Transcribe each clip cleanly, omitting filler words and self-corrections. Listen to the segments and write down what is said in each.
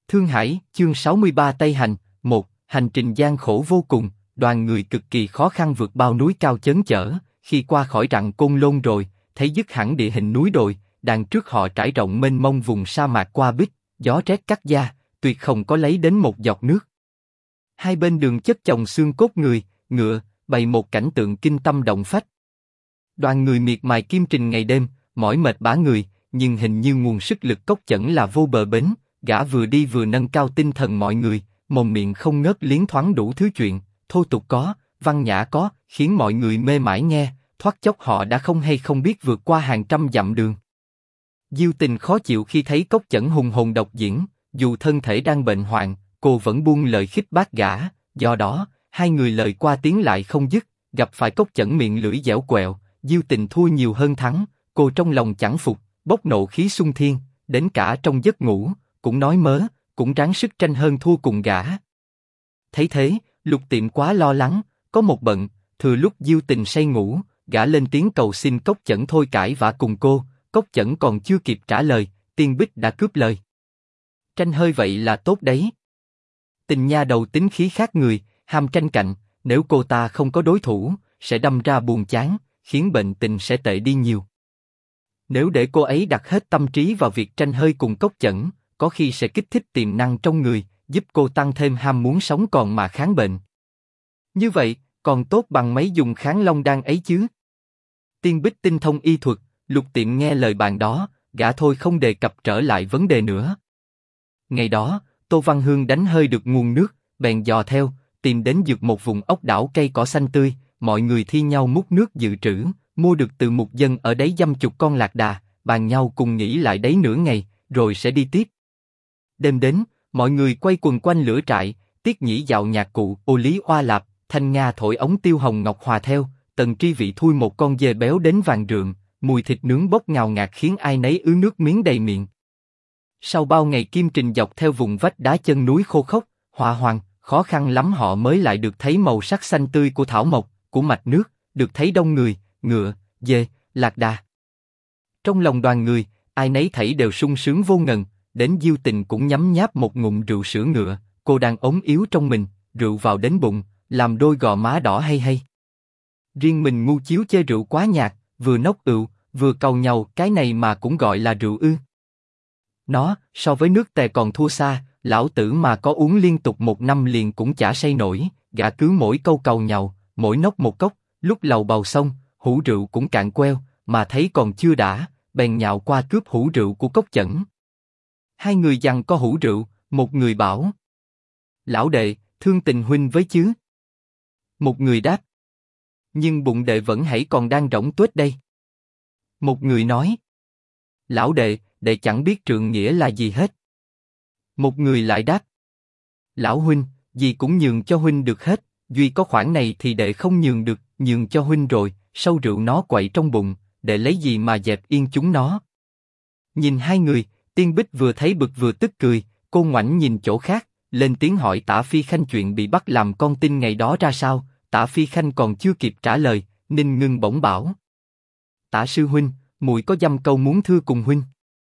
Thương Hải, chương 63 Tây Hành, 1, hành trình gian khổ vô cùng, đoàn người cực kỳ khó khăn vượt bao núi cao chớn chở, khi qua khỏi rặng Côn Lôn rồi, thấy dứt hẳn địa hình núi đồi, đằng trước họ trải rộng mênh mông vùng sa mạc qua bích, gió rét cắt da, tuyệt không có lấy đến một giọt nước. Hai bên đường chất chồng xương cốt người, ngựa, bày một cảnh tượng kinh tâm động phách. Đoàn người miệt mài kim trình ngày đêm, mỏi mệt bã người, nhưng hình như nguồn sức lực Cốc Chẩn là vô bờ bến, gã vừa đi vừa nâng cao tinh thần mọi người, mồm miệng không ngớt liến thoáng đủ thứ chuyện, thô tục có, văn nhã có, khiến mọi người mê mải nghe, thoát chốc họ đã không hay không biết vượt qua hàng trăm dặm đường. Diêu Tình khó chịu khi thấy Cốc Chẩn hùng hồn độc diễn, dù thân thể đang bệnh hoạn, cô vẫn buông lời khích bác gã, do đó, hai người lời qua tiếng lại không dứt, gặp phải Cốc Chẩn miệng lưỡi dẻo quẹo, Diêu Tình thua nhiều hơn thắng, cô trong lòng chẳng phục, bốc nộ khí xung thiên, đến cả trong giấc ngủ, cũng nói mớ, cũng ráng sức tranh hơn thua cùng gã. Thấy thế, Lục Tiệm quá lo lắng, có một bận, thừa lúc Diêu Tình say ngủ, gã lên tiếng cầu xin Cốc Chẩn thôi cãi vã cùng cô, Cốc Chẩn còn chưa kịp trả lời, Tiên Bích đã cướp lời. Tranh hơi vậy là tốt đấy. Tình nha đầu tính khí khác người, ham tranh cạnh, nếu cô ta không có đối thủ, sẽ đâm ra buồn chán, khiến bệnh tình sẽ tệ đi nhiều. Nếu để cô ấy đặt hết tâm trí vào việc tranh hơi cùng Cốc Chẩn, có khi sẽ kích thích tiềm năng trong người, giúp cô tăng thêm ham muốn sống còn mà kháng bệnh. Như vậy, còn tốt bằng mấy dùng kháng long đan ấy chứ. Tiên Bích tinh thông y thuật, Lục Tiệm nghe lời bạn đó, gã thôi không đề cập trở lại vấn đề nữa. Ngày đó, Tô Văn Hương đánh hơi được nguồn nước, bèn dò theo, tìm đến dược một vùng ốc đảo cây cỏ xanh tươi, mọi người thi nhau múc nước dự trữ, mua được từ mục dân ở đấy dăm chục con lạc đà, bàn nhau cùng nghỉ lại đấy nửa ngày, rồi sẽ đi tiếp. Đêm đến, mọi người quay quần quanh lửa trại, Tiết Nhĩ dạo nhạc cụ, Ô Lý oa lạp, Thanh Nga thổi ống tiêu hồng ngọc hòa theo, Tần Tri Vị thui một con dê béo đến vàng rượm, mùi thịt nướng bốc ngào ngạt khiến ai nấy ứ nước miếng đầy miệng. Sau bao ngày kim trình dọc theo vùng vách đá chân núi khô khốc, họa hoàng, khó khăn lắm họ mới lại được thấy màu sắc xanh tươi của thảo mộc, của mạch nước, được thấy đông người, ngựa, dê, lạc đà. Trong lòng đoàn người, ai nấy thảy đều sung sướng vô ngần, đến Diêu Tình cũng nhấm nháp một ngụm rượu sữa ngựa, cô đang ốm yếu trong mình, rượu vào đến bụng, làm đôi gò má đỏ hay hay. Riêng mình ngu chiếu chê rượu quá nhạt, vừa nốc ựu, vừa cầu nhau, cái này mà cũng gọi là rượu ư? Nó, so với nước tè còn thua xa, lão tử mà có uống liên tục một năm liền cũng chả say nổi, gã cứ mỗi câu cầu nhau, mỗi nốc một cốc, lúc lầu bầu xong, hũ rượu cũng cạn queo, mà thấy còn chưa đã, bèn nhào qua cướp hũ rượu của Cốc Chẩn. Hai người giằng co hũ rượu, một người bảo: Lão đệ, thương tình huynh với chứ? Một người đáp: Nhưng bụng đệ vẫn hãy còn đang rỗng tuếch đây. Một người nói: Lão đệ, đệ chẳng biết trượng nghĩa là gì hết. Một người lại đáp: Lão huynh, gì cũng nhường cho huynh được hết, duy có khoản này thì đệ không nhường được, nhường cho huynh rồi, sâu rượu nó quậy trong bụng, đệ lấy gì mà dẹp yên chúng nó. Nhìn hai người, Tiên Bích vừa thấy bực vừa tức cười, cô ngoảnh nhìn chỗ khác, lên tiếng hỏi Tả Phi Khanh chuyện bị bắt làm con tin ngày đó ra sao. Tả Phi Khanh còn chưa kịp trả lời, Ninh Ngưng bỗng bảo: Tả sư huynh, muội có dăm câu muốn thưa cùng huynh.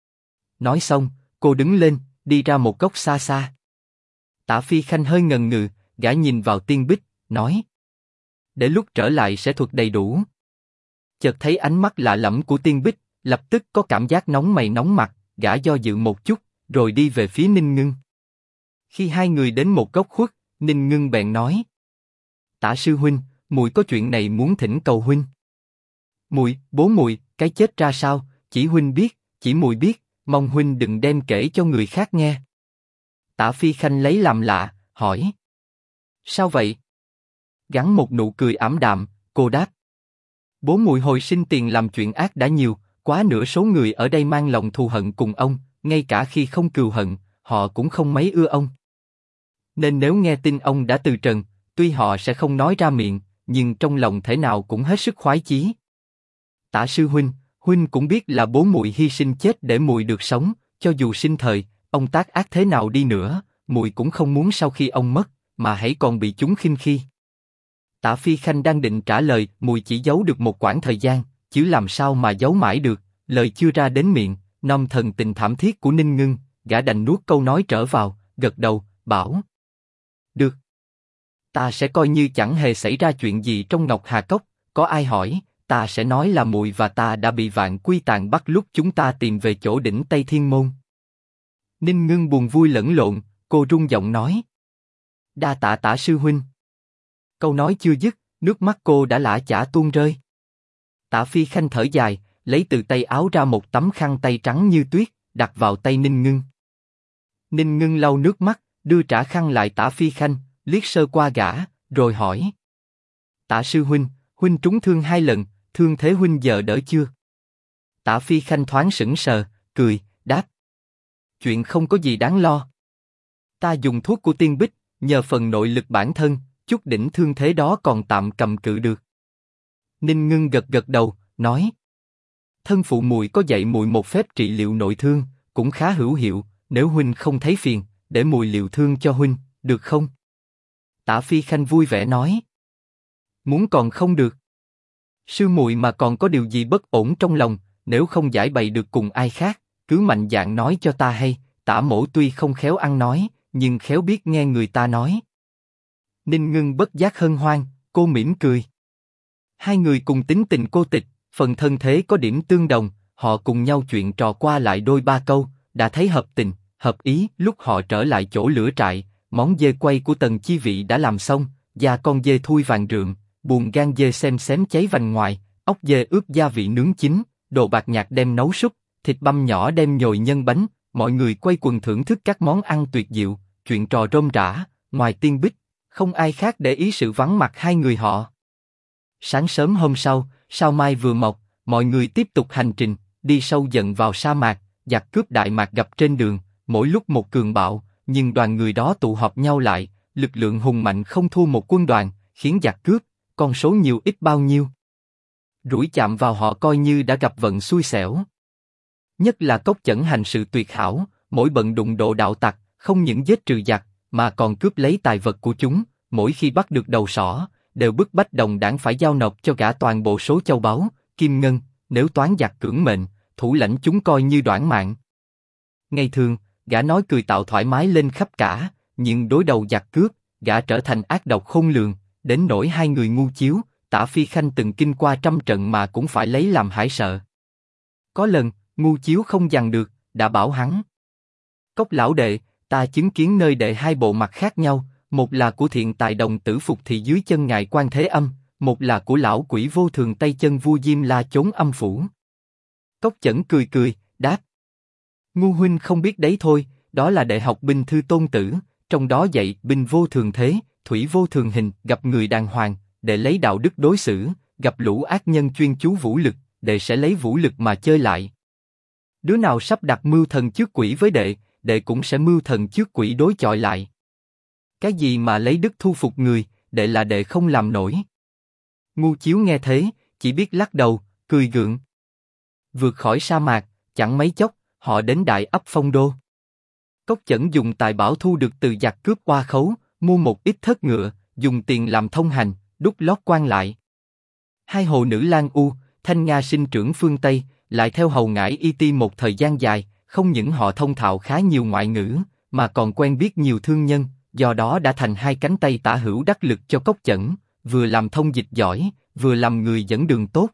Nói xong, cô đứng lên, đi ra một góc xa xa. Tả Phi Khanh hơi ngần ngừ, gã nhìn vào Tiên Bích, nói: Để lúc trở lại sẽ thuật đầy đủ. Chợt thấy ánh mắt lạ lẫm của Tiên Bích, lập tức có cảm giác nóng mày nóng mặt, gã do dự một chút, rồi đi về phía Ninh Ngưng. Khi hai người đến một góc khuất, Ninh Ngưng bèn nói: Tả sư huynh, muội có chuyện này muốn thỉnh cầu huynh. Muội, bố muội, cái chết ra sao, chỉ huynh biết, chỉ muội biết, mong huynh đừng đem kể cho người khác nghe. Tả Phi Khanh lấy làm lạ, hỏi: Sao vậy? Gắn một nụ cười ảm đạm, cô đáp: Bố muội hồi sinh tiền làm chuyện ác đã nhiều, quá nửa số người ở đây mang lòng thù hận cùng ông, ngay cả khi không cừu hận, họ cũng không mấy ưa ông. Nên nếu nghe tin ông đã từ trần, tuy họ sẽ không nói ra miệng, nhưng trong lòng thể nào cũng hết sức khoái chí. Tả sư huynh, huynh cũng biết là bố muội hy sinh chết để muội được sống, cho dù sinh thời, ông tác ác thế nào đi nữa, muội cũng không muốn sau khi ông mất, mà hãy còn bị chúng khinh khi. Tả Phi Khanh đang định trả lời, muội chỉ giấu được một quãng thời gian, chứ làm sao mà giấu mãi được, lời chưa ra đến miệng, nom thần tình thảm thiết của Ninh Ngưng, gã đành nuốt câu nói trở vào, gật đầu, bảo. Được. Ta sẽ coi như chẳng hề xảy ra chuyện gì trong Ngọc Hà Cốc, có ai hỏi, ta sẽ nói là muội và ta đã bị Vạn Quy Tàng bắt lúc chúng ta tìm về chỗ đỉnh Tây Thiên Môn. Ninh Ngưng buồn vui lẫn lộn, cô run giọng nói. Đa tạ Tả sư huynh. Câu nói chưa dứt, nước mắt cô đã lã chả tuôn rơi. Tả Phi Khanh thở dài, lấy từ tay áo ra một tấm khăn tay trắng như tuyết, đặt vào tay Ninh Ngưng. Ninh Ngưng lau nước mắt, đưa trả khăn lại Tả Phi Khanh, liếc sơ qua gã, rồi hỏi. Tả sư huynh, huynh trúng thương 2 lần, thương thế huynh giờ đỡ chưa? Tả Phi Khanh thoáng sững sờ, cười, đáp. Chuyện không có gì đáng lo. Ta dùng thuốc của tiên bích, nhờ phần nội lực bản thân, chút đỉnh thương thế đó còn tạm cầm cự được. Ninh Ngưng gật gật đầu, nói. Thân phụ muội có dạy muội một phép trị liệu nội thương, cũng khá hữu hiệu, nếu huynh không thấy phiền, để muội liệu thương cho huynh, được không? Tả Phi Khanh vui vẻ nói. Muốn còn không được. Sư muội mà còn có điều gì bất ổn trong lòng, nếu không giải bày được cùng ai khác, cứ mạnh dạn nói cho ta hay. Tả mổ tuy không khéo ăn nói, nhưng khéo biết nghe người ta nói. Ninh Ngưng bất giác hân hoan, cô mỉm cười. Hai người cùng tính tình cô tịch, phần thân thế có điểm tương đồng, họ cùng nhau chuyện trò qua lại đôi ba câu, đã thấy hợp tình, hợp ý. Lúc họ trở lại chỗ lửa trại, món dê quay của Tần Chi Vị đã làm xong, da con dê thui vàng rượm, buồng gan dê xem xém cháy vành ngoài, ốc dê ướp gia vị nướng chín, đồ bạc nhạt đem nấu súp, thịt băm nhỏ đem nhồi nhân bánh. Mọi người quay quần thưởng thức các món ăn tuyệt diệu, chuyện trò rôm rả. Ngoài Tiên Bích, không ai khác để ý sự vắng mặt hai người họ. Sáng sớm hôm sau, sao mai vừa mọc, mọi người tiếp tục hành trình, đi sâu dần vào sa mạc. Giặc cướp Đại Mạc gặp trên đường, mỗi lúc một cường bạo, nhưng đoàn người đó tụ họp nhau lại, lực lượng hùng mạnh không thua một quân đoàn, khiến giặc cướp, con số nhiều ít bao nhiêu. Rủi chạm vào họ coi như đã gặp vận xui xẻo. Nhất là Cốc Chẩn hành sự tuyệt hảo, mỗi bận đụng độ đạo tặc, không những giết trừ giặc, mà còn cướp lấy tài vật của chúng. Mỗi khi bắt được đầu sỏ, đều bức bách đồng đảng phải giao nộp cho gã toàn bộ số châu báu, kim ngân. Nếu toán giặc cưỡng mệnh, thủ lãnh chúng coi như đoản mạng. Ngày thường, gã nói cười tạo thoải mái lên khắp cả, nhưng đối đầu giặc cướp, gã trở thành ác độc khôn lường, đến nỗi hai người ngu chiếu. Tả Phi Khanh từng kinh qua trăm trận mà cũng phải lấy làm hãi sợ. Có lần, ngu chiếu không dằn được, đã bảo hắn. Cốc lão đệ, ta chứng kiến nơi đệ hai bộ mặt khác nhau, một là của thiện tài đồng tử phục thị dưới chân ngài Quan Thế Âm, một là của lão quỷ vô thường tay chân vua Diêm La chốn âm phủ. Cốc Chẩn cười cười, đáp. Ngu huynh không biết đấy thôi, đó là đệ học binh thư tôn tử, trong đó dạy binh vô thường thế, thủy vô thường hình, gặp người đàng hoàng, đệ lấy đạo đức đối xử, gặp lũ ác nhân chuyên chú vũ lực, đệ sẽ lấy vũ lực mà chơi lại. Đứa nào sắp đặt mưu thần trước quỷ với đệ, đệ cũng sẽ mưu thần trước quỷ đối chọi lại. Cái gì mà lấy đức thu phục người, đệ là đệ không làm nổi. Ngu chiếu nghe thế, chỉ biết lắc đầu, cười gượng. Vượt khỏi sa mạc, chẳng mấy chốc, họ đến Đại Ấp Phong Đô. Cốc Chẩn dùng tài bảo thu được từ giặc cướp oa khấu, mua một ít thớt ngựa, dùng tiền làm thông hành, đúc lót quan lại. Hai hồ nữ Lan U, Thanh Nga sinh trưởng phương Tây, lại theo hầu ngải Y Ti một thời gian dài, không những họ thông thạo khá nhiều ngoại ngữ, mà còn quen biết nhiều thương nhân, do đó đã thành hai cánh tay tả hữu đắc lực cho Cốc Chẩn, vừa làm thông dịch giỏi, vừa làm người dẫn đường tốt.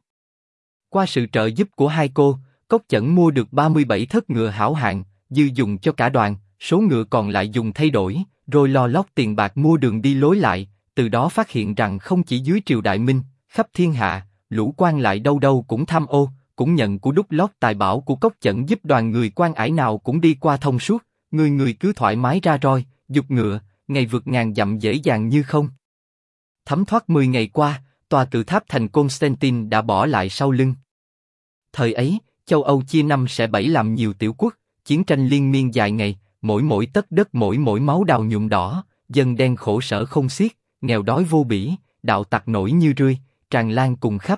Qua sự trợ giúp của hai cô, Cốc Chẩn mua được 37 thớt ngựa hảo hạng, dư dùng cho cả đoàn, số ngựa còn lại dùng thay đổi, rồi lo lót tiền bạc mua đường đi lối lại, từ đó phát hiện rằng không chỉ dưới triều Đại Minh, khắp thiên hạ, lũ quan lại đâu đâu cũng tham ô, cũng nhận của đúc lót tài bảo của Cốc Chẩn giúp đoàn người quan ải nào cũng đi qua thông suốt, người người cứ thoải mái ra roi, giục ngựa, ngày vượt ngàn dặm dễ dàng như không. Thấm thoát 10 ngày qua, tòa cự tháp thành Constantine đã bỏ lại sau lưng. Thời ấy, châu Âu chia năm xẻ bảy làm nhiều tiểu quốc, chiến tranh liên miên dài ngày, mỗi tấc đất mỗi máu đào nhuộm đỏ, dân đen khổ sở không xiết, nghèo đói vô bỉ, đạo tặc nổi như rươi, tràn lan cùng khắp.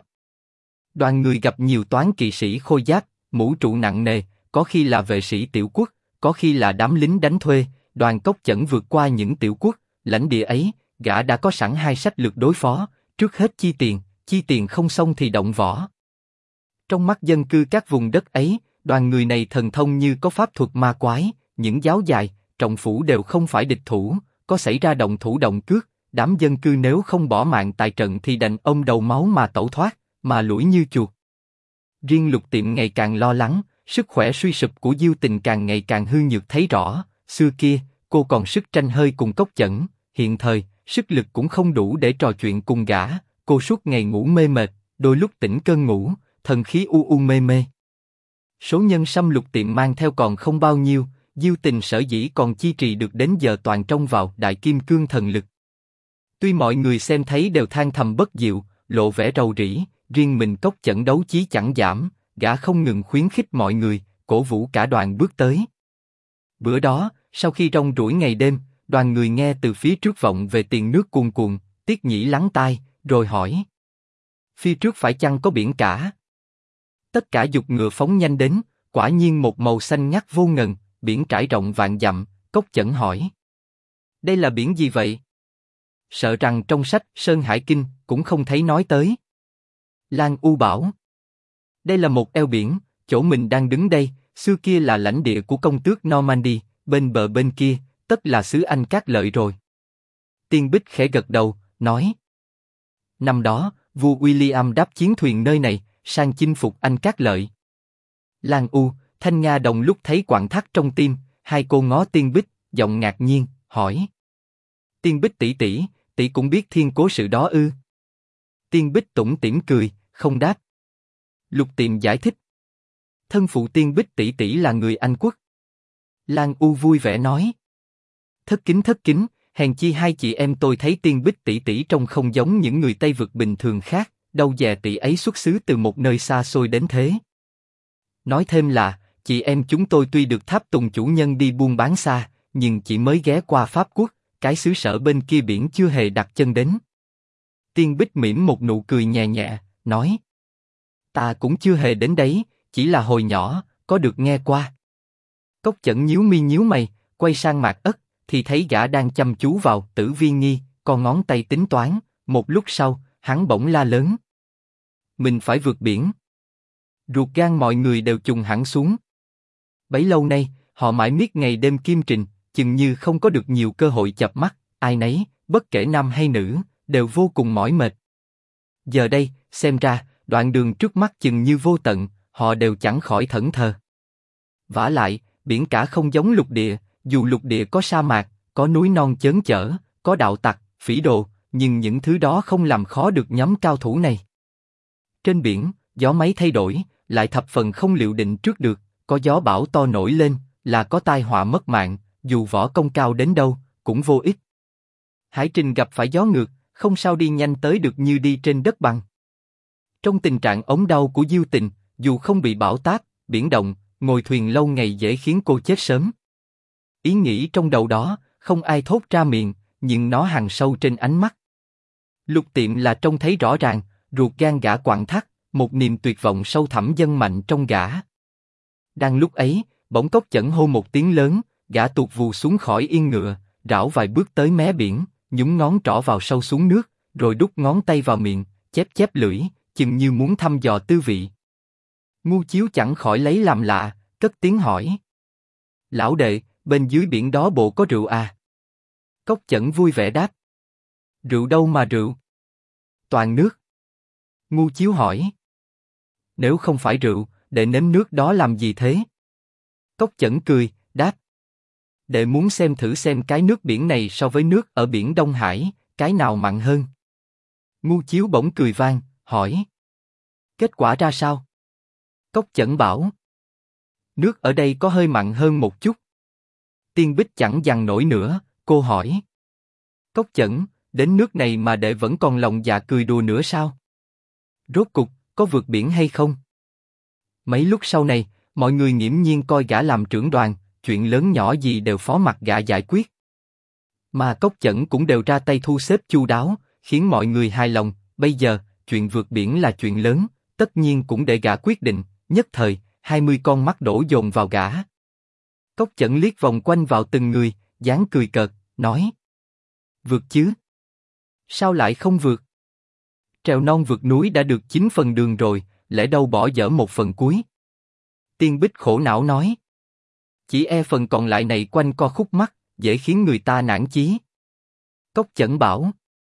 Đoàn người gặp nhiều toán kỵ sĩ khôi giáp, mũ trụ nặng nề, có khi là vệ sĩ tiểu quốc, có khi là đám lính đánh thuê. Đoàn Cốc Chẩn vượt qua những tiểu quốc, lãnh địa ấy, gã đã có sẵn hai sách lược đối phó, trước hết chi tiền không xong thì động võ. Trong mắt dân cư các vùng đất ấy, đoàn người này thần thông như có pháp thuật ma quái, những giáo dài, trọng phủ đều không phải địch thủ, có xảy ra động thủ động cước, đám dân cư nếu không bỏ mạng tại trận thì đành ôm đầu máu mà tẩu thoát, mà lủi như chuột. Riêng Lục Tiệm ngày càng lo lắng, sức khỏe suy sụp của Diêu Tình càng ngày càng hư nhược thấy rõ. Xưa kia, cô còn sức tranh hơi cùng Cốc Chẩn, hiện thời, sức lực cũng không đủ để trò chuyện cùng gã. Cô suốt ngày ngủ mê mệt, đôi lúc tỉnh cơn ngủ, thần khí u u mê mê. Số nhân sâm Lục Tiệm mang theo còn không bao nhiêu, Diêu Tình sở dĩ còn chi trì được đến giờ toàn trông vào Đại Kim Cương thần lực. Tuy mọi người xem thấy đều than thầm bất diệu, lộ vẻ rầu rĩ, riêng mình Cốc Chẩn đấu chí chẳng giảm, gã không ngừng khuyến khích mọi người, cổ vũ cả đoàn bước tới. Bữa đó, sau khi rong ruổi ngày đêm, đoàn người nghe từ phía trước vọng về tiền nước cuồn cuộn, Tiết Nhĩ lắng tai, rồi hỏi: phía trước phải chăng có biển cả? Tất cả giục ngựa phóng nhanh đến, quả nhiên một màu xanh ngắt vô ngần, biển trải rộng vạn dặm. Cốc Chẩn hỏi: đây là biển gì vậy? Sợ rằng trong sách Sơn Hải Kinh cũng không thấy nói tới. Lan U bảo: đây là một eo biển, chỗ mình đang đứng đây, xưa kia là lãnh địa của công tước Normandy, bên bờ bên kia, tất là xứ Anh Cát Lợi rồi. Tiên Bích khẽ gật đầu, nói: năm đó, vua William đáp chiến thuyền nơi này, sang chinh phục Anh Cát Lợi. Lan U, Thanh Nga đồng lúc thấy quặn thắt trong tim, hai cô ngó Tiên Bích, giọng ngạc nhiên, hỏi: Tiên Bích tỷ tỷ, tỷ cũng biết thiên cố sự đó ư? Tiên Bích tủm tỉm cười, không đáp. Lục Tiệm giải thích: thân phụ Tiên Bích tỷ tỷ là người Anh quốc. Lan U vui vẻ nói: thất kính, hèn chi hai chị em tôi thấy Tiên Bích tỷ tỷ trông không giống những người Tây vực bình thường khác, đâu dè tỷ ấy xuất xứ từ một nơi xa xôi đến thế. Nói thêm là, chị em chúng tôi tuy được tháp tùng chủ nhân đi buôn bán xa, nhưng chỉ mới ghé qua Pháp quốc, cái xứ sở bên kia biển chưa hề đặt chân đến. Tiên Bích mỉm một nụ cười nhẹ nhẹ, nói: ta cũng chưa hề đến đấy, chỉ là hồi nhỏ, có được nghe qua. Cốc Chẩn nhíu mi nhíu mày, quay sang Mạc Ất, thì thấy gã đang chăm chú vào Tử Vi Nghi, con ngón tay tính toán. Một lúc sau, hắn bỗng la lớn: mình phải vượt biển. Ruột gan mọi người đều trùng hẳn xuống. Bấy lâu nay, họ mãi miết ngày đêm kiêm trình, chừng như không có được nhiều cơ hội chợp mắt. Ai nấy, bất kể nam hay nữ, đều vô cùng mỏi mệt. Giờ đây, xem ra, đoạn đường trước mắt chừng như vô tận, họ đều chẳng khỏi thẫn thờ. Vả lại, biển cả không giống lục địa, dù lục địa có sa mạc, có núi non chớn chở, có đạo tặc, phỉ đồ, nhưng những thứ đó không làm khó được nhóm cao thủ này. Trên biển, gió máy thay đổi, lại thập phần không liệu định trước được, có gió bão to nổi lên, là có tai họa mất mạng, dù võ công cao đến đâu, cũng vô ích. Hải trình gặp phải gió ngược, không sao đi nhanh tới được như đi trên đất bằng. Trong tình trạng ốm đau của Diêu Tình, dù không bị bão táp, biển động, ngồi thuyền lâu ngày dễ khiến cô chết sớm. Ý nghĩ trong đầu đó, không ai thốt ra miệng, nhưng nó hằn sâu trên ánh mắt. Lục Tiệm là trông thấy rõ ràng, ruột gan gã quặn thắt, một niềm tuyệt vọng sâu thẳm dâng mạnh trong gã. Đang lúc ấy, bỗng Cốc Chẩn hô một tiếng lớn, gã tuột vù xuống khỏi yên ngựa, rảo vài bước tới mé biển, nhúng ngón trỏ vào sâu xuống nước, rồi đút ngón tay vào miệng, chép chép lưỡi, chừng như muốn thăm dò tư vị. Ngu Chiếu chẳng khỏi lấy làm lạ, cất tiếng hỏi: lão đệ, bên dưới biển đó bộ có rượu à? Cốc Chẩn vui vẻ đáp: rượu đâu mà rượu? Toàn nước. Ngu Chiếu hỏi: nếu không phải rượu, đệ nếm nước đó làm gì thế? Cốc Chẩn cười, đáp: đệ muốn xem thử xem cái nước biển này so với nước ở biển Đông Hải, cái nào mặn hơn. Ngu Chiếu bỗng cười vang, hỏi: kết quả ra sao? Cốc Chẩn bảo: nước ở đây có hơi mặn hơn một chút. Tiên Bích chẳng dằn nổi nữa, cô hỏi: Cốc Chẩn, đến nước này mà đệ vẫn còn lòng dạ cười đùa nữa sao? Rốt cục, có vượt biển hay không? Mấy lúc sau này, mọi người nghiễm nhiên coi gã làm trưởng đoàn, chuyện lớn nhỏ gì đều phó mặc gã giải quyết. Mà Cốc Chẩn cũng đều ra tay thu xếp chu đáo, khiến mọi người hài lòng. Bây giờ, chuyện vượt biển là chuyện lớn, tất nhiên cũng để gã quyết định. Nhất thời, 20 con mắt đổ dồn vào gã. Cốc Chẩn liếc vòng quanh vào từng người, dáng cười cợt, nói: vượt chứ? Sao lại không vượt? Trèo non vượt núi đã được 9 phần đường rồi, lẽ đâu bỏ dở 1 phần cuối? Tiên Bích khổ não nói: Chỉ e phần còn lại này quanh co khúc mắc, dễ khiến người ta nản chí. Cốc Chẩn bảo.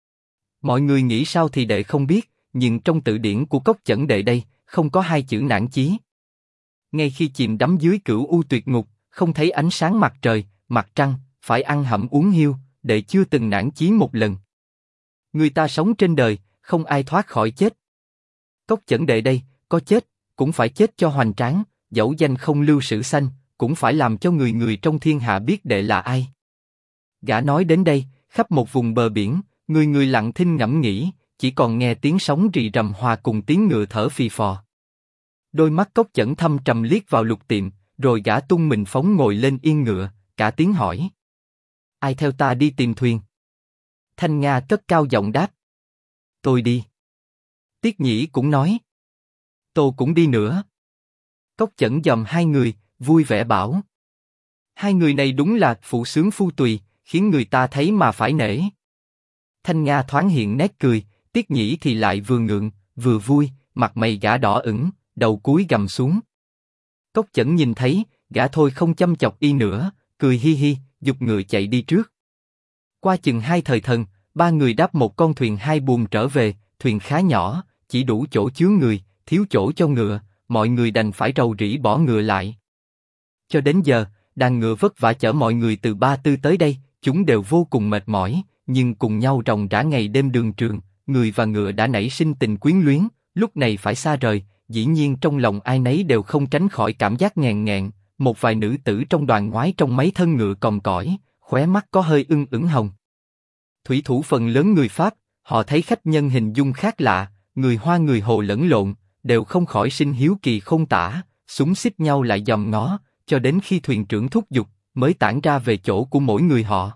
Mọi người nghĩ sao thì đệ không biết, nhưng trong từ điển của Cốc Chẩn đệ đây, không có hai chữ nản chí. Ngay khi chìm đắm dưới cửu u tuyệt ngục, không thấy ánh sáng mặt trời, mặt trăng, phải ăn hẩm uống hiu, đệ chưa từng nản chí một lần. Người ta sống trên đời, không ai thoát khỏi chết. Cốc Chẩn đệ đây, có chết, cũng phải chết cho hoành tráng, dẫu danh không lưu sử sanh, cũng phải làm cho người người trong thiên hạ biết đệ là ai. Gã nói đến đây, khắp một vùng bờ biển, người người lặng thinh ngẫm nghĩ, chỉ còn nghe tiếng sóng rì rầm hòa cùng tiếng ngựa thở phì phò. Đôi mắt Cốc Chẩn thâm trầm liếc vào Lục Tiệm, rồi gã tung mình phóng ngồi lên yên ngựa, cả tiếng hỏi: ai theo ta đi tìm thuyền? Thanh Nga cất cao giọng đáp: tôi đi. Tiết Nhĩ cũng nói: tôi cũng đi nữa. Cốc Chẩn dòm hai người, vui vẻ bảo: hai người này đúng là phụ sướng phu tùy, khiến người ta thấy mà phải nể. Thanh Nga thoáng hiện nét cười, Tiết Nhĩ thì lại vừa ngượng, vừa vui, mặt mày gã đỏ ửng, đầu cúi gằm xuống. Cốc Chẩn nhìn thấy, gã thôi không chăm chọc y nữa, cười hi hi, giục ngựa chạy đi trước. Qua chừng 2 thời thần, 3 người đáp một con thuyền 2 buồm trở về, thuyền khá nhỏ, chỉ đủ chỗ chứa người, thiếu chỗ cho ngựa, mọi người đành phải rầu rĩ bỏ ngựa lại. Cho đến giờ, đàn ngựa vất vả chở mọi người từ Ba Tư tới đây, chúng đều vô cùng mệt mỏi, nhưng cùng nhau ròng rã ngày đêm đường trường, người và ngựa đã nảy sinh tình quyến luyến, lúc này phải xa rời, dĩ nhiên trong lòng ai nấy đều không tránh khỏi cảm giác nghèn nghẹn. Một vài nữ tử trong đoàn ngoái trong mấy thân ngựa còm cõi, khóe mắt có hơi ửng hồng. Thủy thủ phần lớn người Pháp, họ thấy khách nhân hình dung khác lạ, người Hoa người Hồ lẫn lộn, đều không khỏi sinh hiếu kỳ không tả, xúm xít nhau lại dòm ngó, cho đến khi thuyền trưởng thúc giục, mới tản ra về chỗ của mỗi người họ.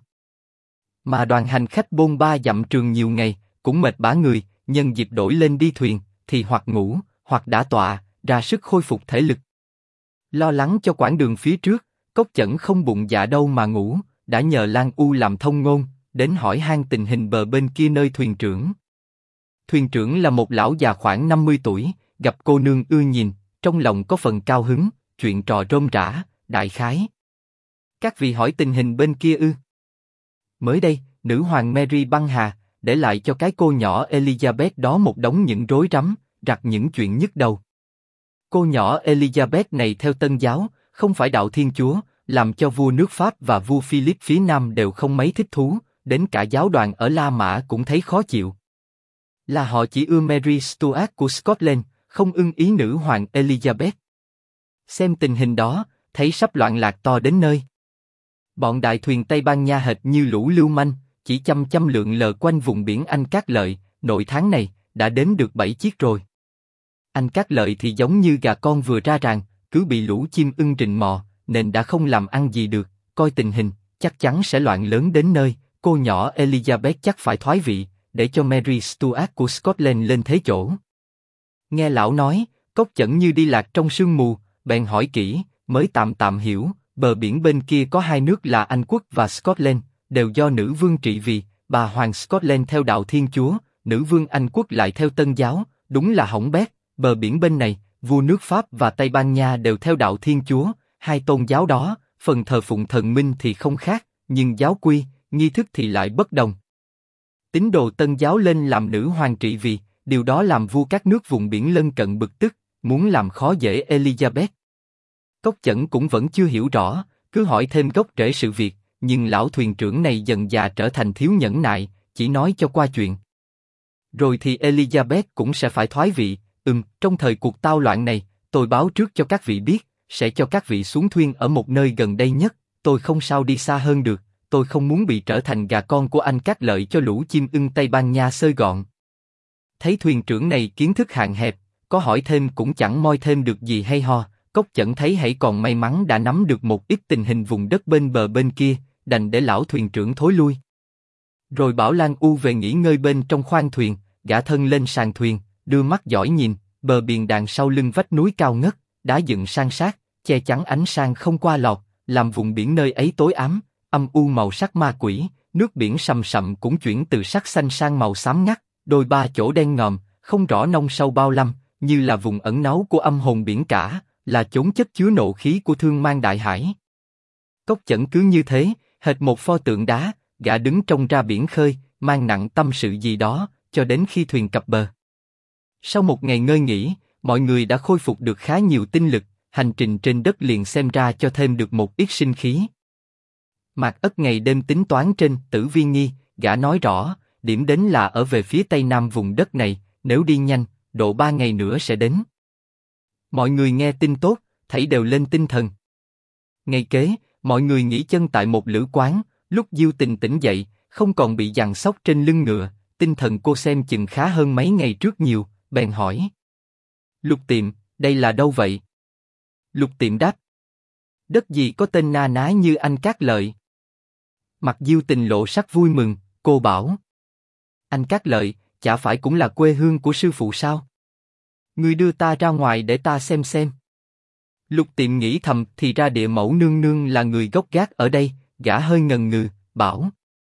Mà đoàn hành khách bôn ba dặm trường nhiều ngày, cũng mệt bã người, nhân dịp đổi lên đi thuyền, thì hoặc ngủ, hoặc đã tọa, ra sức khôi phục thể lực. Lo lắng cho quãng đường phía trước, Cốc Chẩn không bụng dạ đâu mà ngủ, đã nhờ Lan U làm thông ngôn, đến hỏi han tình hình bờ bên kia nơi thuyền trưởng. Thuyền trưởng là một lão già khoảng 50 tuổi, gặp cô nương ưa nhìn, trong lòng có phần cao hứng, chuyện trò rôm rả, đại khái. Các vị hỏi tình hình bên kia ư? Mới đây, nữ hoàng Mary băng hà, để lại cho cái cô nhỏ Elizabeth đó một đống những rối rắm, rặt những chuyện nhức đầu. Cô nhỏ Elizabeth này theo Tân giáo, không phải đạo Thiên Chúa, làm cho vua nước Pháp và vua Philip phía Nam đều không mấy thích thú, đến cả giáo đoàn ở La Mã cũng thấy khó chịu. Là họ chỉ ưa Mary Stuart của Scotland, không ưng ý nữ hoàng Elizabeth. Xem tình hình đó, thấy sắp loạn lạc to đến nơi. Bọn đại thuyền Tây Ban Nha hệt như lũ lưu manh, chỉ chăm chăm lượn lờ quanh vùng biển Anh Cát Lợi, nội tháng này, đã đếm được 7 chiếc rồi. Anh Cát Lợi thì giống như gà con vừa ra ràng, cứ bị lũ chim ưng rình mò, nên đã không làm ăn gì được, coi tình hình, chắc chắn sẽ loạn lớn đến nơi, cô nhỏ Elizabeth chắc phải thoái vị, để cho Mary Stuart của Scotland lên thế chỗ. Nghe lão nói, Cốc Chẩn như đi lạc trong sương mù, bèn hỏi kỹ, mới tạm tạm hiểu, bờ biển bên kia có 2 nước là Anh quốc và Scotland, đều do nữ vương trị vì, bà hoàng Scotland theo đạo Thiên Chúa, nữ vương Anh quốc lại theo Tân giáo, đúng là hỏng bét. Bờ biển bên này, vua nước Pháp và Tây Ban Nha đều theo đạo Thiên Chúa, 2 tôn giáo đó, phần thờ phụng thần minh thì không khác, nhưng giáo quy, nghi thức thì lại bất đồng. Tín đồ Tân giáo lên làm nữ hoàng trị vì, điều đó làm vua các nước vùng biển lân cận bực tức, muốn làm khó dễ Elizabeth. Cốc Chẩn cũng vẫn chưa hiểu rõ, cứ hỏi thêm gốc rễ sự việc, nhưng lão thuyền trưởng này dần dà trở thành thiếu nhẫn nại, chỉ nói cho qua chuyện. Rồi thì Elizabeth cũng sẽ phải thoái vị. Trong thời cuộc tao loạn này, tôi báo trước cho các vị biết, sẽ cho các vị xuống thuyền ở một nơi gần đây nhất, tôi không sao đi xa hơn được, tôi không muốn bị trở thành gà con của Anh Cát Lợi cho lũ chim ưng Tây Ban Nha xơi gọn. Thấy thuyền trưởng này kiến thức hạn hẹp, có hỏi thêm cũng chẳng moi thêm được gì hay ho, Cốc Chẩn thấy hãy còn may mắn đã nắm được một ít tình hình vùng đất bên bờ bên kia, đành để lão thuyền trưởng thối lui. Rồi bảo Lan U về nghỉ ngơi bên trong khoang thuyền, gã thân lên sàn thuyền, đưa mắt dõi nhìn, bờ biển đàn sau lưng vách núi cao ngất, đá dựng san sát, che chắn ánh sáng không qua lọt, làm vùng biển nơi ấy tối ám, âm u màu sắc ma quỷ, nước biển sầm sậm cũng chuyển từ sắc xanh sang màu xám ngắt, đôi ba chỗ đen ngòm, không rõ nông sâu bao lâm, như là vùng ẩn náu của âm hồn biển cả, là chốn chất chứa nộ khí của thương mang đại hải. Cốc Chẩn cứ như thế, hệt một pho tượng đá, gã đứng trông ra biển khơi, mang nặng tâm sự gì đó, cho đến khi thuyền cập bờ. Sau một ngày ngơi nghỉ, mọi người đã khôi phục được khá nhiều tinh lực, hành trình trên đất liền xem ra cho thêm được một ít sinh khí. Mạc Ất ngày đêm tính toán trên Tử Vi Nghi, gã nói rõ, điểm đến là ở về phía tây nam vùng đất này, nếu đi nhanh, độ 3 ngày nữa sẽ đến. Mọi người nghe tin tốt, thảy đều lên tinh thần. Ngày kế, mọi người nghỉ chân tại một lữ quán, lúc Diêu Tình tỉnh dậy, không còn bị giằng xóc trên lưng ngựa, tinh thần cô xem chừng khá hơn mấy ngày trước nhiều, bèn hỏi. Lục Tiệm, đây là đâu vậy? Lục Tiệm đáp. Đất gì có tên na ná như anh Cát Lợi? Mặt Diêu Tình lộ sắc vui mừng, cô bảo. Anh Cát Lợi, chả phải cũng là quê hương của sư phụ sao? Ngươi đưa ta ra ngoài để ta xem. Lục Tiệm nghĩ thầm thì ra địa mẫu nương nương là người gốc gác ở đây, gã hơi ngần ngừ, bảo.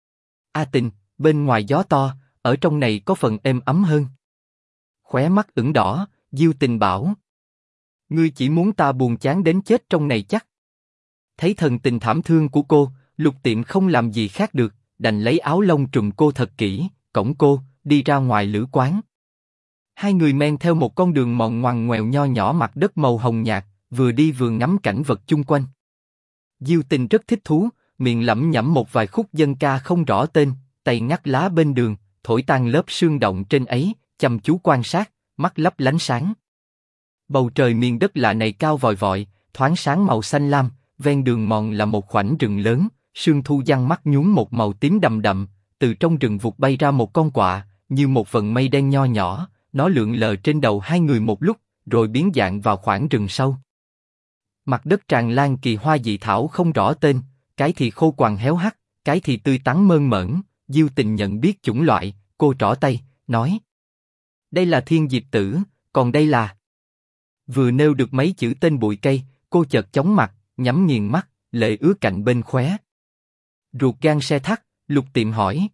A Tình, bên ngoài gió to, ở trong này có phần êm ấm hơn. Khóe mắt ửng đỏ, Diêu Tình bảo. Ngươi chỉ muốn ta buồn chán đến chết trong này chắc. Thấy thần tình thảm thương của cô, Lục Tiệm không làm gì khác được, đành lấy áo lông trùm cô thật kỹ, cõng cô, đi ra ngoài lữ quán. Hai người men theo một con đường mòn ngoằn ngoèo nho nhỏ mặt đất màu hồng nhạt, vừa đi vừa ngắm cảnh vật chung quanh. Diêu Tình rất thích thú, miệng lẩm nhẩm một vài khúc dân ca không rõ tên, tay ngắt lá bên đường, thổi tan lớp sương động trên ấy, chăm chú quan sát, mắt lấp lánh sáng. Bầu trời miền đất lạ này cao vòi vọi, thoáng sáng màu xanh lam, ven đường mòn là một khoảnh rừng lớn, sương thu giăng mắt nhuốm một màu tím đậm đậm, từ trong rừng vụt bay ra một con quạ, như một vần mây đen nho nhỏ, nó lượn lờ trên đầu hai người một lúc, rồi biến dạng vào khoảng rừng sâu. Mặt đất tràn lan kỳ hoa dị thảo không rõ tên, cái thì khô quằn héo hắt, cái thì tươi tắn mơn mởn. Diêu Tình nhận biết chủng loại, cô trỏ tay, nói: đây là thiên diệp tử, còn đây là... Vừa nêu được mấy chữ tên bụi cây, cô chợt chóng mặt, nhắm nghiền mắt, lệ ứa cạnh bên khóe. Ruột gan se thắt, Lục Tiệm hỏi: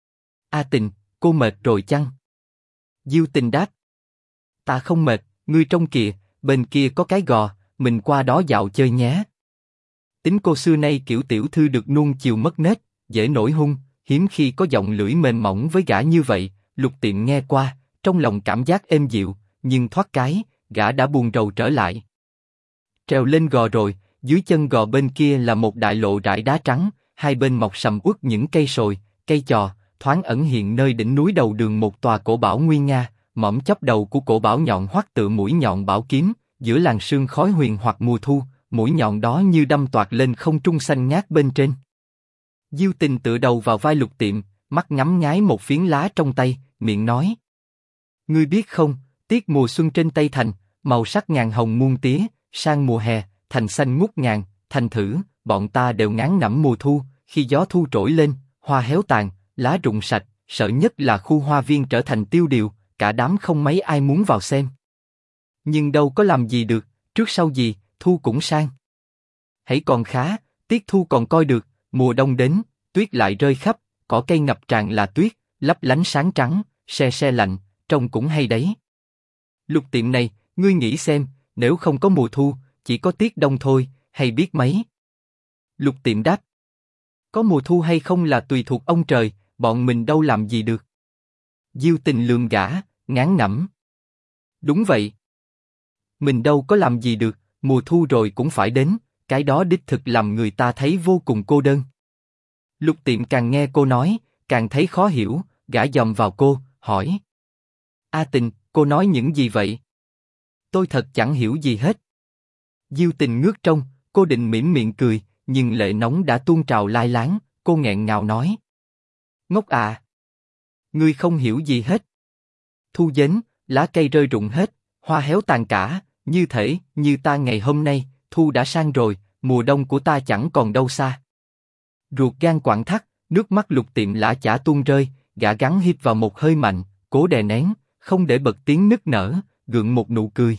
A Tình, cô mệt rồi chăng? Diêu Tình đáp: ta không mệt, ngươi trông kìa, bên kia có cái gò, mình qua đó dạo chơi nhé. Tính cô xưa nay kiểu tiểu thư được nuông chiều mất nết, dễ nổi hung, hiếm khi có giọng lưỡi mềm mỏng với gã như vậy. Lục Tiệm nghe qua, trong lòng cảm giác êm dịu, nhưng thoát cái, gã đã buồn rầu trở lại. Trèo lên gò rồi, dưới chân gò bên kia là một đại lộ rải đá trắng, hai bên mọc sầm uất những cây sồi, cây chò, thoáng ẩn hiện nơi đỉnh núi đầu đường một tòa cổ bảo nguy nga, mỏm chóp đầu của cổ bảo nhọn hoắt tựa mũi nhọn bảo kiếm, giữa làn sương khói huyền hoặc mùa thu, mũi nhọn đó như đâm toạc lên không trung xanh ngát bên trên. Diêu Tình tựa đầu vào vai Lục Tiệm, mắt ngắm ngái một phiến lá trong tay, miệng nói: ngươi biết không, tiết mùa xuân trên Tây Thành, màu sắc ngàn hồng muôn tía, sang mùa hè, thành xanh ngút ngàn, thành thử, bọn ta đều ngán ngẩm mùa thu, khi gió thu trỗi lên, hoa héo tàn, lá rụng sạch, sợ nhất là khu hoa viên trở thành tiêu điều, cả đám không mấy ai muốn vào xem. Nhưng đâu có làm gì được, trước sau gì, thu cũng sang. Hãy còn khá, tiết thu còn coi được, mùa đông đến, tuyết lại rơi khắp, cỏ cây ngập tràn là tuyết, lấp lánh sáng trắng, se se lạnh, trông cũng hay đấy. Lục Tiệm này, ngươi nghĩ xem, nếu không có mùa thu, chỉ có tiết đông thôi, hay biết mấy? Lục Tiệm đáp: có mùa thu hay không là tùy thuộc ông trời, bọn mình đâu làm gì được. Diêu Tình lườm gã, ngán ngẩm: đúng vậy. Mình đâu có làm gì được, mùa thu rồi cũng phải đến, cái đó đích thực làm người ta thấy vô cùng cô đơn. Lục Tiệm càng nghe cô nói, càng thấy khó hiểu, gã dòm vào cô, hỏi: A Tình, cô nói những gì vậy? Tôi thật chẳng hiểu gì hết. Diêu Tình ngước trông, cô định mỉm miệng cười, nhưng lệ nóng đã tuôn trào lai láng, cô nghẹn ngào nói: ngốc à! Ngươi không hiểu gì hết. Thu đến, lá cây rơi rụng hết, hoa héo tàn cả, như thể, như ta ngày hôm nay, thu đã sang rồi, mùa đông của ta chẳng còn đâu xa. Ruột gan quặn thắt, nước mắt Lục Tiệm lã chả tuôn rơi, gã gắng hít vào một hơi mạnh, cố đè nén, không để bật tiếng nức nở, gượng một nụ cười.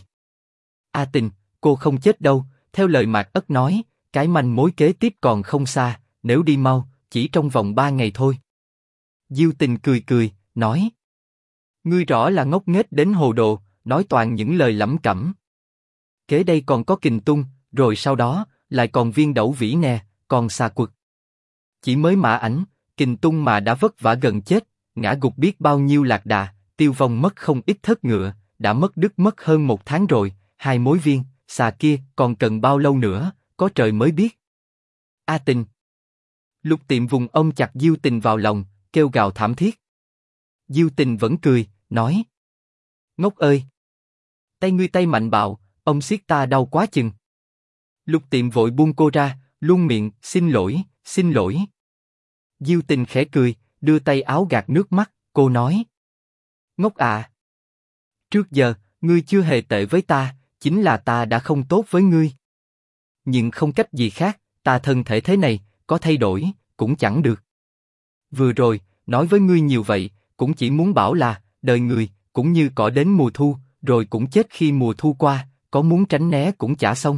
A Tình, cô không chết đâu, theo lời Mạc Ất nói, cái manh mối kế tiếp còn không xa, nếu đi mau, chỉ trong vòng 3 ngày thôi. Diêu Tình cười cười, nói: ngươi rõ là ngốc nghếch đến hồ đồ, nói toàn những lời lẩm cẩm. Kế đây còn có Kình Tung, rồi sau đó, lại còn Viên Đẩu Vĩ nè, còn xà quật. Chỉ mới mã ảnh, kình tung mà đã vất vả gần chết, ngã gục biết bao nhiêu lạc đà, tiêu vong mất không ít thớt ngựa, đã mất đứt mất hơn 1 tháng rồi, 2 mối viên, xà kia còn cần bao lâu nữa, có trời mới biết. A Tình. Lục Tiệm vùng ôm chặt Diêu Tình vào lòng, kêu gào thảm thiết. Diêu Tình vẫn cười, nói: Ngốc ơi! Tay ngươi tay mạnh bạo, ông siết ta đau quá chừng. Lục Tiệm vội buông cô ra, luôn miệng, xin lỗi, xin lỗi. Diêu Tình khẽ cười, đưa tay áo gạt nước mắt, cô nói: Ngốc à! Trước giờ, ngươi chưa hề tệ với ta, chính là ta đã không tốt với ngươi. Nhưng không cách gì khác, ta thân thể thế này, có thay đổi, cũng chẳng được. Vừa rồi, nói với ngươi nhiều vậy, cũng chỉ muốn bảo là, đời người, cũng như cỏ đến mùa thu, rồi cũng chết khi mùa thu qua, có muốn tránh né cũng chả xong.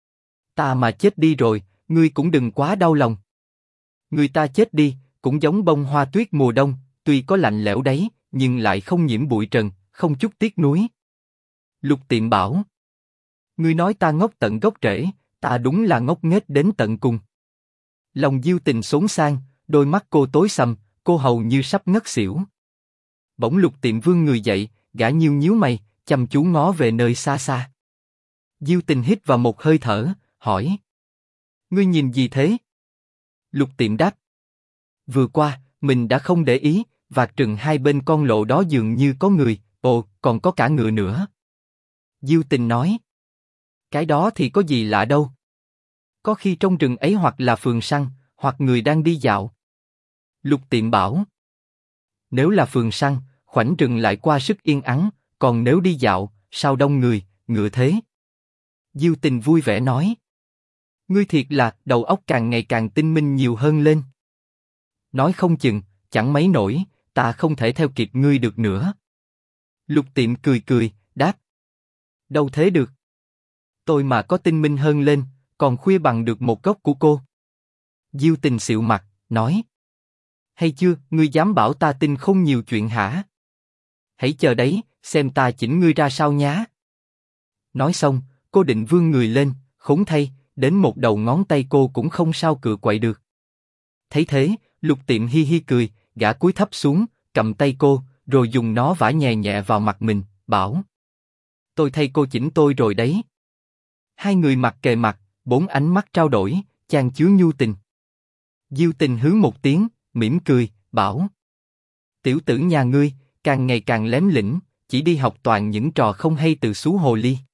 Ta mà chết đi rồi, ngươi cũng đừng quá đau lòng. Người ta chết đi, cũng giống bông hoa tuyết mùa đông, tuy có lạnh lẽo đấy, nhưng lại không nhiễm bụi trần, không chút tiếc nuối. Lục Tiệm bảo: Ngươi nói ta ngốc tận gốc rễ, ta đúng là ngốc nghếch đến tận cùng. Lòng Diêu Tình xốn sang, đôi mắt cô tối sầm, cô hầu như sắp ngất xỉu. Bỗng Lục Tiệm vươn người dậy, gã nhíu nhíu mày, chăm chú ngó về nơi xa xa. Diêu Tình hít vào một hơi thở, hỏi: Ngươi nhìn gì thế? Lục Tiệm đáp: Vừa qua, mình đã không để ý, vạt rừng hai bên con lộ đó dường như có người, ồ, còn có cả ngựa nữa. Diêu Tình nói: Cái đó thì có gì lạ đâu. Có khi trong rừng ấy hoặc là phường săn, hoặc người đang đi dạo. Lục Tiệm bảo: Nếu là phường săn, khoảnh rừng lại qua sức yên ắng, còn nếu đi dạo, sao đông người, ngựa thế? Diêu Tình vui vẻ nói: Ngươi thiệt là đầu óc càng ngày càng tinh minh nhiều hơn lên. Nói không chừng, chẳng mấy nổi, ta không thể theo kịp ngươi được nữa. Lục Tiệm cười cười, đáp: Đâu thế được. Tôi mà có tinh minh hơn lên, còn khuya bằng được một gốc của cô. Diêu Tình xịu mặt, nói: Hay chưa, ngươi dám bảo ta tin không nhiều chuyện hả? Hãy chờ đấy, xem ta chỉnh ngươi ra sao nhá. Nói xong, cô định vươn người lên, khốn thay, đến một đầu ngón tay cô cũng không sao cựa quậy được. Thấy thế, Lục Tiệm hi hi cười, gã cúi thấp xuống, cầm tay cô, rồi dùng nó vả nhẹ nhẹ vào mặt mình, bảo: Tôi thay cô chỉnh tôi rồi đấy. Hai người mặt kề mặt, 4 ánh mắt trao đổi, chan chứa nhu tình. Diêu Tình hứ một tiếng, mỉm cười, bảo: Tiểu tử nhà ngươi, càng ngày càng lém lĩnh, chỉ đi học toàn những trò không hay từ xú hồ ly.